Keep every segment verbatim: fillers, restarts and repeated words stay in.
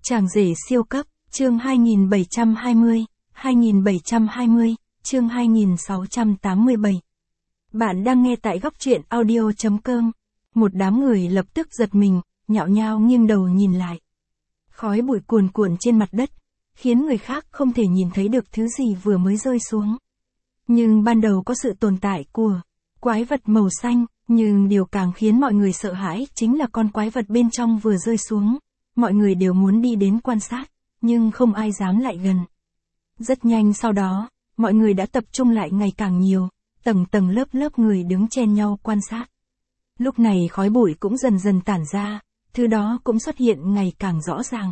Chàng rể siêu cấp, chương hai nghìn bảy trăm hai mươi, hai nghìn bảy trăm hai mươi, chương hai nghìn sáu trăm tám mươi bảy. Bạn đang nghe tại góc truyện audio chấm com. Một đám người lập tức giật mình, nhao nhao nghiêng đầu nhìn lại. Khói bụi cuồn cuộn trên mặt đất, khiến người khác không thể nhìn thấy được thứ gì vừa mới rơi xuống. Nhưng ban đầu có sự tồn tại của quái vật màu xanh, nhưng điều càng khiến mọi người sợ hãi chính là con quái vật bên trong vừa rơi xuống. Mọi người đều muốn đi đến quan sát, nhưng không ai dám lại gần. Rất nhanh sau đó, mọi người đã tập trung lại ngày càng nhiều, tầng tầng lớp lớp người đứng chen nhau quan sát. Lúc này khói bụi cũng dần dần tản ra, thứ đó cũng xuất hiện ngày càng rõ ràng.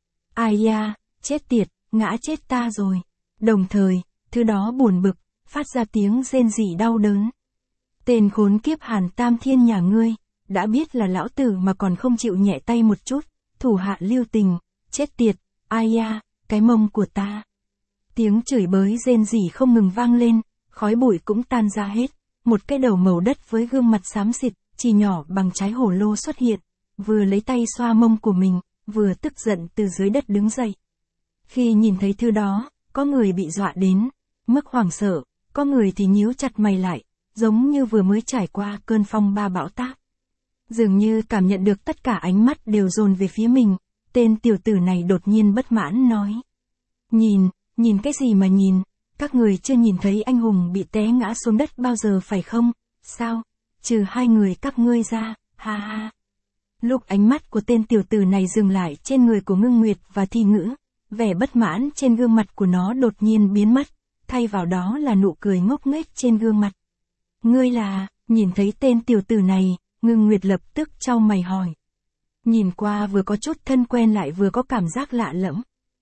Ai da, chết tiệt, ngã chết ta rồi. Đồng thời, thứ đó buồn bực, phát ra tiếng rên rỉ đau đớn. Tên khốn kiếp Hàn Tam Thiên nhà ngươi, đã biết là lão tử mà còn không chịu nhẹ tay một chút, thủ hạ lưu tình, chết tiệt, ai da, cái mông của ta. Tiếng chửi bới rên rỉ không ngừng vang lên, khói bụi cũng tan ra hết, một cái đầu màu đất với gương mặt xám xịt, chỉ nhỏ bằng trái hổ lô xuất hiện, vừa lấy tay xoa mông của mình, vừa tức giận từ dưới đất đứng dậy. Khi nhìn thấy thứ đó, có người bị dọa đến mức hoảng sợ, có người thì nhíu chặt mày lại, giống như vừa mới trải qua cơn phong ba bão táp. Dường như cảm nhận được tất cả ánh mắt đều dồn về phía mình, tên tiểu tử này đột nhiên bất mãn nói. Nhìn, nhìn cái gì mà nhìn, các người chưa nhìn thấy anh hùng bị té ngã xuống đất bao giờ phải không, sao, trừ hai người các ngươi ra, ha ha. Lúc ánh mắt của tên tiểu tử này dừng lại trên người của Ngưng Nguyệt và Thi Ngữ, vẻ bất mãn trên gương mặt của nó đột nhiên biến mất, thay vào đó là nụ cười ngốc nghếch trên gương mặt. Ngươi là, nhìn thấy tên tiểu tử này, Ngưng Nguyệt lập tức chau mày hỏi. Nhìn qua vừa có chút thân quen lại vừa có cảm giác lạ lẫm.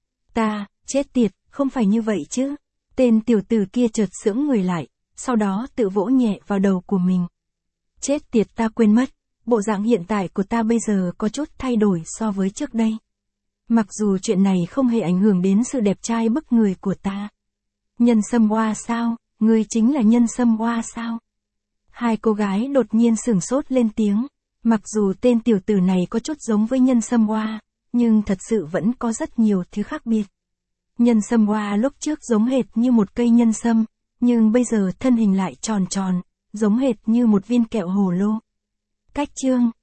Ta, chết tiệt, không phải như vậy chứ. Tên tiểu tử kia chợt sững người lại, sau đó tự vỗ nhẹ vào đầu của mình. Chết tiệt, ta quên mất, bộ dạng hiện tại của ta bây giờ có chút thay đổi so với trước đây. Mặc dù chuyện này không hề ảnh hưởng đến sự đẹp trai bức người của ta. Nhân Sâm Hoa sao, ngươi chính là Nhân Sâm Hoa sao? Hai cô gái đột nhiên sửng sốt lên tiếng. Mặc dù tên tiểu tử này có chút giống với Nhân Sâm Hoa, nhưng thật sự vẫn có rất nhiều thứ khác biệt. Nhân Sâm Hoa lúc trước giống hệt như một cây nhân sâm, nhưng bây giờ thân hình lại tròn tròn, giống hệt như một viên kẹo hồ lô. Cách chương,